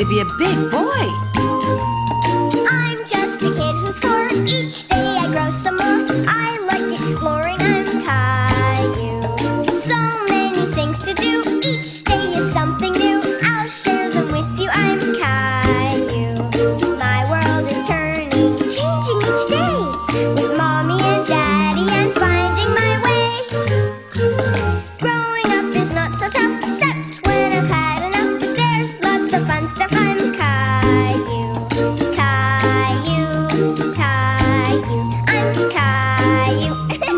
to be a big boy. I'm just a kid who's 4. Each day I grow some more. I like exploring. I'm Caillou. So many things to do. Each day is something new. I'll share them with you. I'm Caillou. My world is turning, changing each day. With Mommy and Daddy, I'm finding my way. Growing up is not so tough, except when I've had enough. There's lots of fun stuff. I'm Caillou. Caillou, Caillou, I'm Caillou.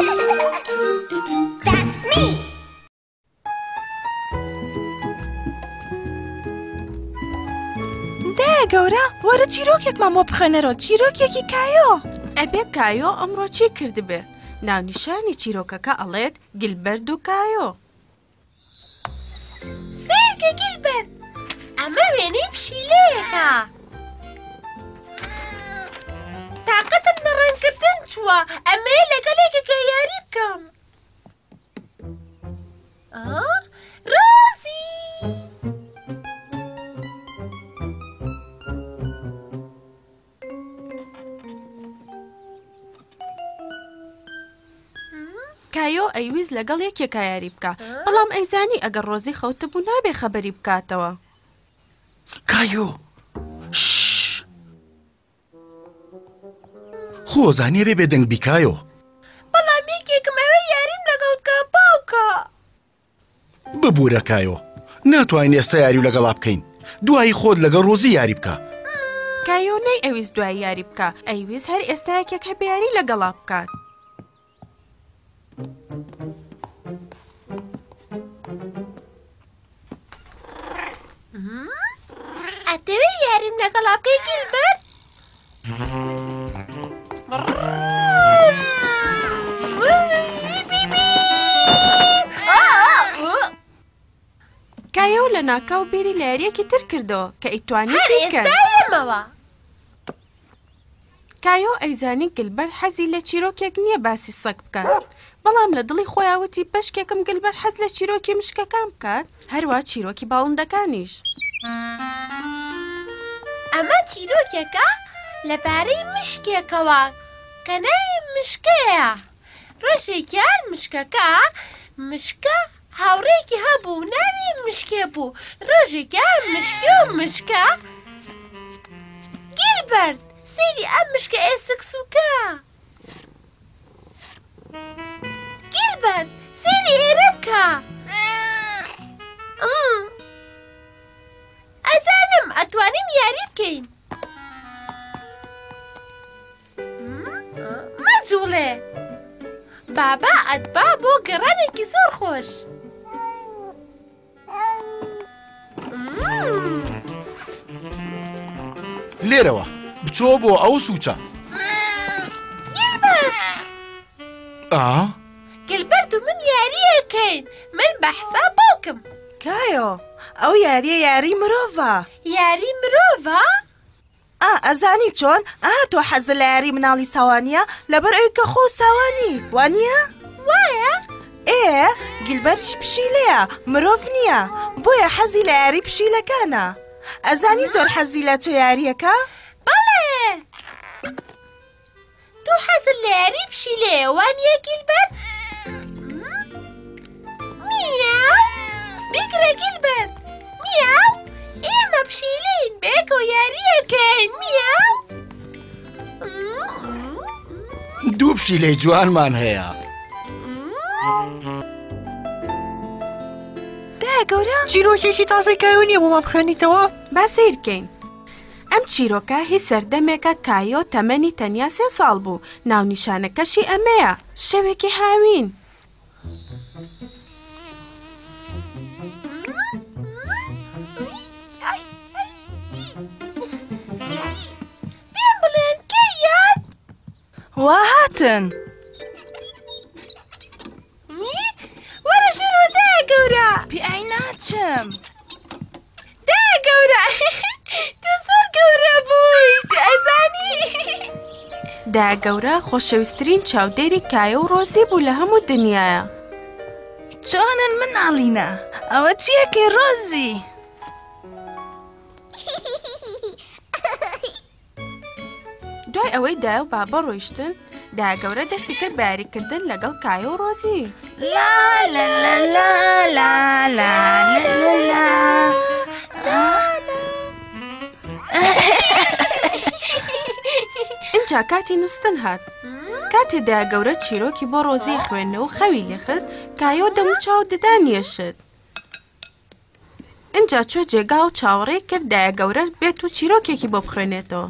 That's me. دایە گەورە وەرە چیرۆکێکمان بۆ بخوێنەرەوە چیرۆکێکی کایۆ. ئەبێ کایۆ ئەمڕۆ چی کردبێ؟ ناونیشانی چیرۆکەکە ئەڵێت گیلبەرد و کایۆ. سێرکە گیلبەرد، ئەمە وێنەی پشیلەیەکە. تاقەتم نەڕەنکردن چووە، ئەمەیە لەگەڵێکەکە یاری بکەم. ڕۆزی! کایۆ ئەیویست لەگەڵ یەکێکە یاری بکە، بەڵام ئەیزانی ئەگەر ڕۆزی خەوتە بوو نابێ خەبەری بکاتەوە. کایۆ خۆزانیە بێ بێدەنگ بیکایۆ. بەڵام یەکێکم ئەوێ یاریم لەگەڵ بکە باوکە. ببوورە کایۆ ناتوانین ئێستا یاری و لەگەڵا بکەین. دوایی خۆت لەگەڵ ڕۆزی یاری بکە. کایۆ نەی ئەویست دوای یاری بکە، ئەیویست هەر ئێستا یەکێک هەبێ یاری لەگەڵا بکات. ئەتەوێ یاریم لەگەڵا بکەی گیلبەرد؟ کایۆ لە ناکاو بیری لە یاریەکی تر کردەوە کە ئیتوانی هەر ئێستا ئێمەوە. کایۆ ئەیزانی گیلبەرد حەزی لە چیرۆکێک نییە باسی سەگ بکات، بەڵام لە دڵی خۆیاوتی بەشکێکم گیلبەرد حەز لە چیرۆکی مشکەکان بکات، هەروە چیرۆکی باڵندەکانیش. ئەمە چیرۆکێکە لەبارەی مشکێکەوە کە ناوی مشکەیە. ڕۆژێکیان مشکەکە مشکە هاوڕێکی هەبوو ناوی مشکێ بوو. ڕۆژێکیان مشکێ و مشکە گیلبەرد سەیری ئەم مشکە ئێسکسووکە. گیلبەرد سەیری ئێرە بکە. ئەزانم ئەتوانین یاری بکەین. مەجوڵێ بابا ئەتبا بۆ گەڕانێکی زۆر خۆش. لێرەوە بچۆ بۆ ئەو سوچە. گیلبەرد! گیلبەرد و من یاریەکەین. من بە حساب باوکم. کایۆ ئەو یاریە یاری مرۆڤە. یاری مرۆڤە؟ ئەزانی چۆن؟ تۆ حەزە لە یاری مناڵی ساوانیە لەبەر ئەوی کە خۆ ساوانی وانییە؟ وایە؟ گیلبەرش پشیلەیە مرۆڤ نییە، بۆیە حەزی لە یاری پشیلەکانە. ئەزانی زۆر حەزی لە چ یاریەکە؟ بەڵێ تۆ حەزت لە یاری پشیلەیە وانییە گیلبەرد؟ میاو بیگرە گیلبەرد. میاو ئێمە پشیلەین بێکەوە یاریەکەین. میاو دوو پشیلەی جوانمان هەیە. دایە گەورە چیرۆکێکی تازەی کایۆ نییە بۆمان بخوێنیتەوە؟ با سیر بکەین. ئەم چیرۆکە هی سەردەمێکە کایۆ تەمەنی تەنیا 3 ساڵ بوو. ناونیشانەکەشی ئەمەیە شەوێکی هاوین. پێم بڵێن کەی یاد؟ وا هاتن. وەرە ژوورەوە دایە گەورە. پیئای ناچم. دایە گەورە تۆ زۆر گەورە بوویت ئەزانی. دایە گەورە خۆشەویستترین چاودێری کایۆ و ڕۆزی بوو لە هەموو دنیایە. چۆنن مناڵینە؟ ئەوە چیەکەی ڕۆزی؟ دوای ئەوەی دایە و بابە ڕۆیشتن دایە گەورە دەستی کرد بە یاریکردن لەگەڵ کایە و ڕۆزی. لا لا لا لا لا لا لا اینجا کاتی نووسن هات. کاتێ دایە گەورە چیرۆکی بۆ ڕۆزی خوێندنەوە خەوی لێخست کایۆ دەم و چاو دەدانیەشت. اینجا چۆ جێگا و چاوەڕێی کرد دایە گەورە بێت و چیرۆکێکی بۆ بخوێنێتەوە.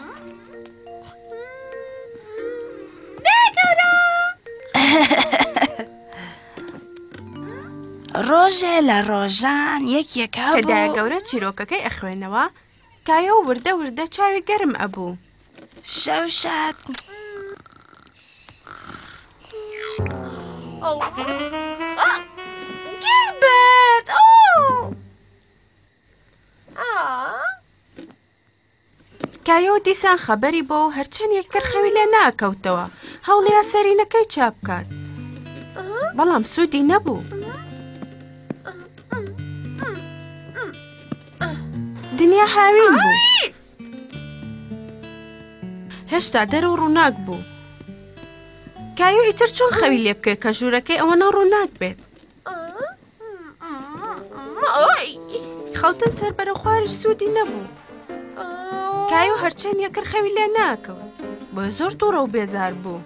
ڕۆژێ لە ڕۆژان یەکێکا کە دایە گەورە چیرۆکەکەی ئەخوێنەوە کایە و وردە وردە چاوی گەرم ئەبوو. شەوشات گیلبێت کایە و دیسان خەبەری بۆ هەرچەند یەکتر خەوی لێ ناکەوتەوە هەوڵیا سەرینەکەی چاپ بکات بەڵام سوودی نەبوو. دنیا هاوین بوو هێشتا دەرە و ڕووناک بوو. کایۆ ئیتر چۆن خەوی لێ بکەیت کە ژوورەکەی ئەوەنە ڕووناک بێت. خەوتن سەر بەرە خواریش سوودی نەبوو. کایۆ هەرچەند یەکر خەوی لێ ناکەوت بۆ زۆر تووڕە و بێزار بوو.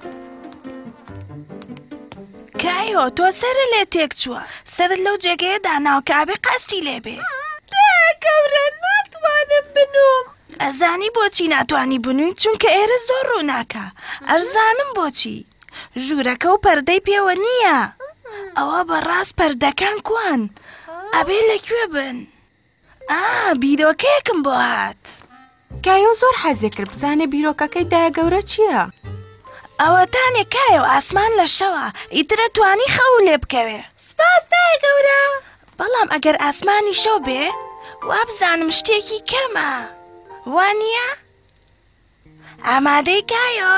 کایۆ تۆ سەرە لێ تێک چووە سەرت لەو جێگەیەدا ناو کابێ قەستی لێبێ. گەورە ناتوانم بنوم. ئەزانی بۆچی ناتوانی بنووی چونکە ئێرە زۆر ڕووناکە. ئەرزانم بۆچی. ژوورەکە و پەردەی پێوە نییە. ئەوە بەڕاست پەردەکان کوان. ئەبێ لەکوێ بن. بیرۆکەیەکم بۆ هات. کایۆ زۆر حەزی کرد بزانێ بیرۆکەکەی دایە گەورە چییە؟ ئەوەتانێ کایۆ ئاسمان لە شەوە ئیترە توانی خەو لێ بکەوێ. سپاس دایە گەورە. بەڵام ئەگەر ئاسمانی شەو بێ وابزانم شتێکی کەمە. وانییە؟ ئامادەی کایۆ؟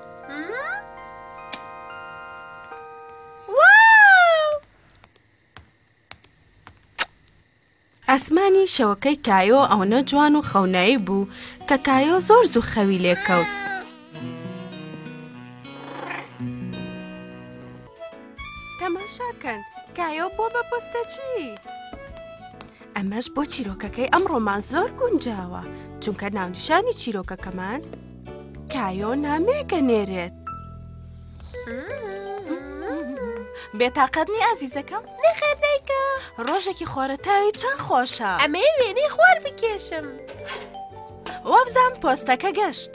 ئاسمانی شەوەکەی کایۆ ئەوەنە جوان و خەونایی بوو کە کایۆ زۆر زوو خەوی لێکەوت. تەماشاکەن کایۆ بۆ بە پۆستەچی. ئەمەش بۆ چیرۆکەکەی ئەمڕۆمان زۆر گونجاوە چونکە ناونیشانی چیرۆکەکەمان کایۆ نامەیەکە نێرێت. بێتاقەتنی ئازیزەکەم؟ نەخێر دایکە. ڕۆژێکی خۆرەتاوی چەند خۆشە. ئەمەی وێنەی خوار بکێشم. وابزان پۆستەکە گەشت.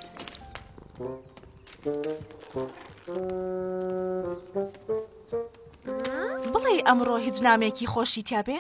بڵێ ئەمڕۆ هیچ نامێکی خۆشی تیا بێ؟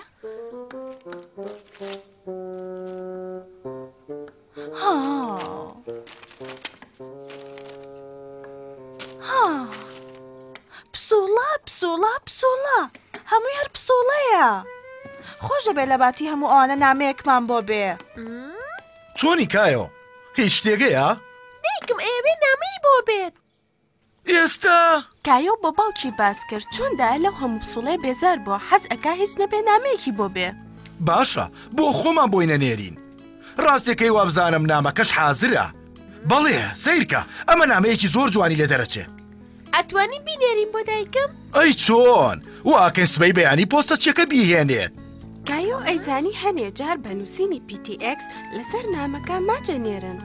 پسوڵە هەمووی هەر پسوڵەیە. خۆشە بێ لە باتی هەموو ئەوانە نامەیەکمان بۆ بێ. چۆنی کایۆ؟ هیچ شتێگەیە؟ دایکم ئێوێ نامەی بۆ بێت. ئێستا؟ کایۆ بۆ باوکی باس کرد چۆندایە لەو هەموو پسوڵەی بێزار بووە حەز ئەکا هیچ نەبێ نامەیەکی بۆ بێ. باشە بۆ خۆمان بۆینە نێرین. ڕاستێکەی وابزانم نامەکەش حازرە. بەڵێ سیرکە ئەمە نامەیەکی زۆر جوانی لێ دەرەچێ. ئەتوانی بینێرین بۆ دایکم؟ ئەی چۆن؟ واکەن سبەی بەیانی پۆستە چیەکە بیهێنێت. کایۆ ئەیزانی هەنێ جار بە نووسینی PTX لەسەر نامەکە ماچەنێرن.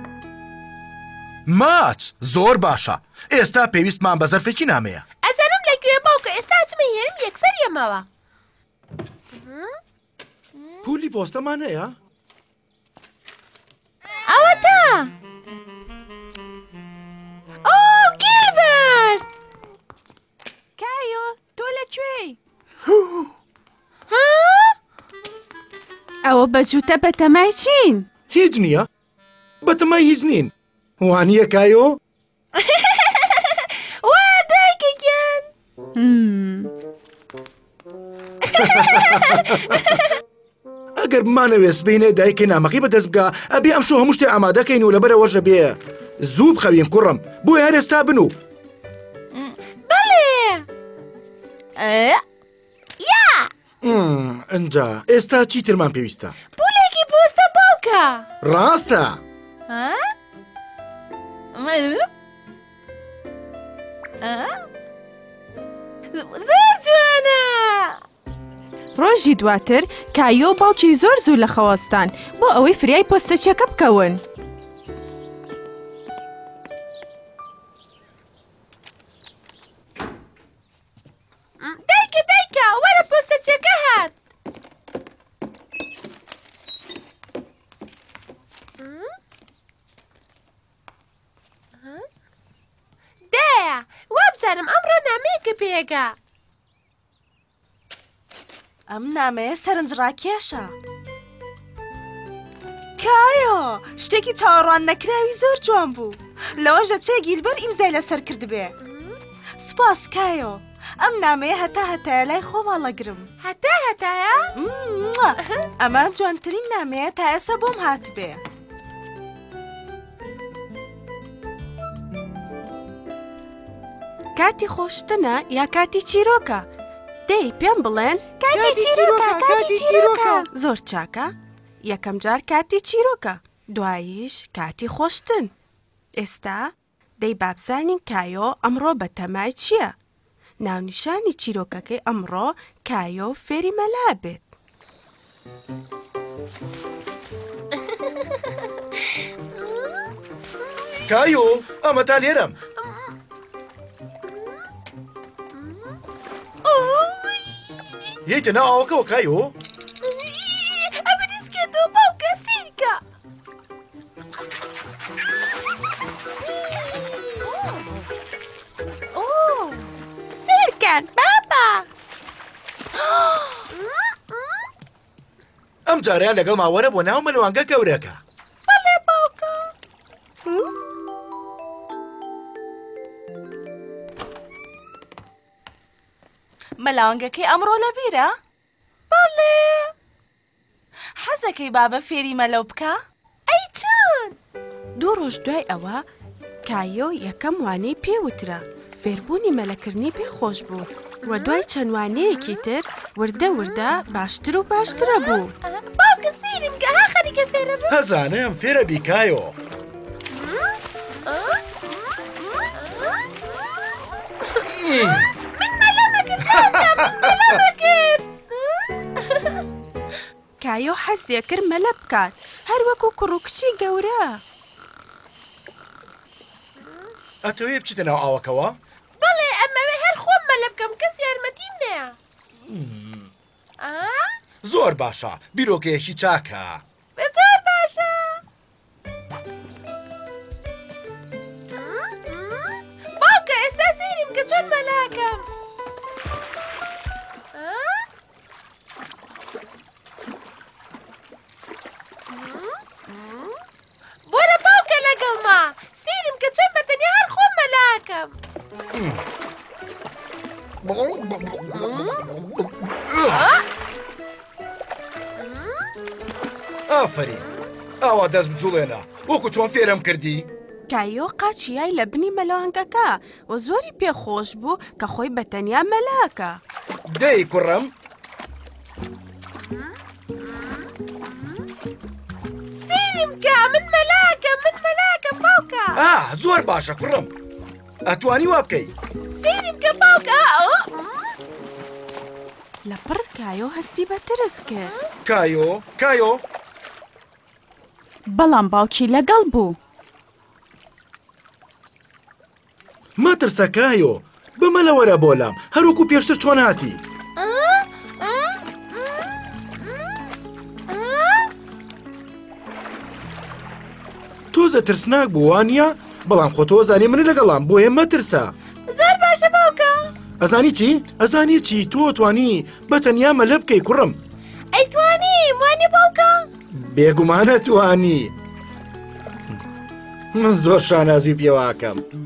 ماچ زۆر باشە. ئێستا پێویستمان بە زەرفێکی نامەیە. ئەزانم لەکوێ باوکە ئێستا چمە هێرم یەکسەر یەمەوە. پولی پۆستەمان هەیە؟ ئەوە تا. گیلبەرت! کایۆ تۆ لەکوێی؟ ئەوە بەجووتە بەتەمای چین؟ هیچ نییە. بەتەمای هیچ نین. وانییە کایۆ؟ وا دایکێکیان! ئەگەر بمانەوێ سبەینێ دایکەی نامەکەی بەدەست بگا ئەبێ ئەم شۆ هەموو شتێ ئامادەکەین و لەبەرەوەژە بێ زوو بخەوین کوڕم بۆ هەر ئێستا بنوو. بەڵێ. ئەنجا ئێستا چیترمان پێویستە؟ پولێکی پۆستە باوکە. ڕاستە؟ زۆر جوانە. ڕۆژی دواتر کایۆ و باوکی زۆر زوو لە خەواستان بۆ ئەوەی فریای پۆستەچیەکە بکەون. دایکە وەرە پۆستەچیەکە هات. دایە وابزانم ئەمڕۆ نامەیەکە پێگا. ئەم نامەیە سەرنجڕاکێشە. کایۆ شتێکی چاوەڕوان نەکراوی زۆر جوان بوو. لەوەشە چێ گیلبەر ئیمزای لەسەر کردبێ. سپاس کایۆ. ئەم نامەیە هەتایە لای خۆمان لەگرم. هەتایە؟ ئەمە جوانترین نامەیە تا ئێستا بۆم هاتبێ. کاتی خۆشتنە یا کاتی چیرۆکە؟ دەی پێم بڵێن کاتی چیرۆکە. زۆر چاکە. یەکەم جار کاتی چیرۆکە، دواییش کاتی خۆشتن. ئێستا دەی بابزانین کایۆ ئەمڕۆ بە تەمای چییە؟ ناونیشانی چیرۆکەکەی ئەمڕۆ کایۆ فێری مەلا بێت. کایۆ ئەمە تا لێرەم. یەیتە ناو ئاوەکەوە کایۆ؟ ئەمە دیسکێتەوە باوکە سیرکە. سیرکەن بابا. ئەم جاریان لەگەڵ ماوەرە بۆ ناو مەلەوانگە گەورەکە. بەڵێ باوکە. مەلاوانگەکەی ئەمڕۆ لەبیرە؟ بەڵێ. حەزەکەی بابە فێری مەلەو بکە؟ ئەی چۆن؟ 2 ڕۆژ دوای ئەوە کایۆ یەکەم وانەی پێوترە. فێربوونی مەلەکردنی پێخۆش بوو و دوای چەند وانەیەکی تر وردە باشتر و باشترە بوو. باوکە سیرم کە ها خەریکە فێرە بوو. هەزانەیەم فێرە بی کایۆ. کایۆ حەزیە کرد مەلە بکات، هەر وەکو کوڕ و کچی گەورە. ئەتەوێ بچیتە ناو ئاوەکەوە؟ بەڵێ ئەمەوێ هەر خۆم مەلە بکەم کەس یارمەتیم نەیە. زۆر باشە، بیرۆکەیەکی چاکە. زۆر باشە. باوکە ئێستا سیرم کە چۆن مەلاکەم. بۆرە باوکە لەگەڵما سیرم کە چۆن بەتەنیا هەر خۆم مەلاکەم. ئافرین، ئاوا دەست بجوڵێنە وەکو چۆن فێرم کردی. کایۆ قاچیای لە بنی مەلەوانگەکە و زۆری پێخۆش بوو کە خۆی بەتەنیا مەلاکە. دەی کوڕم. سیرم کە من مەلاکەم باوکە. زۆر باشە کوڕم، ئەتوانی وا بکەی. سیرم کە باوکە. لەپڕ کایۆ هەستی بە ترس کرد. کایۆ بەڵام باوکی لەگەڵ بوو. مەترسە کایۆ، بمەلە وەرە بۆلام هەروەکو پێشتر چۆن هاتی. تۆزە ترسناک بوو وانە؟ بەڵام خۆ تۆ زانی منە لەگەڵام بۆیە مەترسە. زۆر باشە باوکە. ئەزانی چی؟ ئەزانی چی تۆ توانی بەتەنیا مەلە بکەی کوڕم. ئەیتوانی وانێ باوکە؟ بێگومانە توانی. من زۆر شانازی پێواکەم.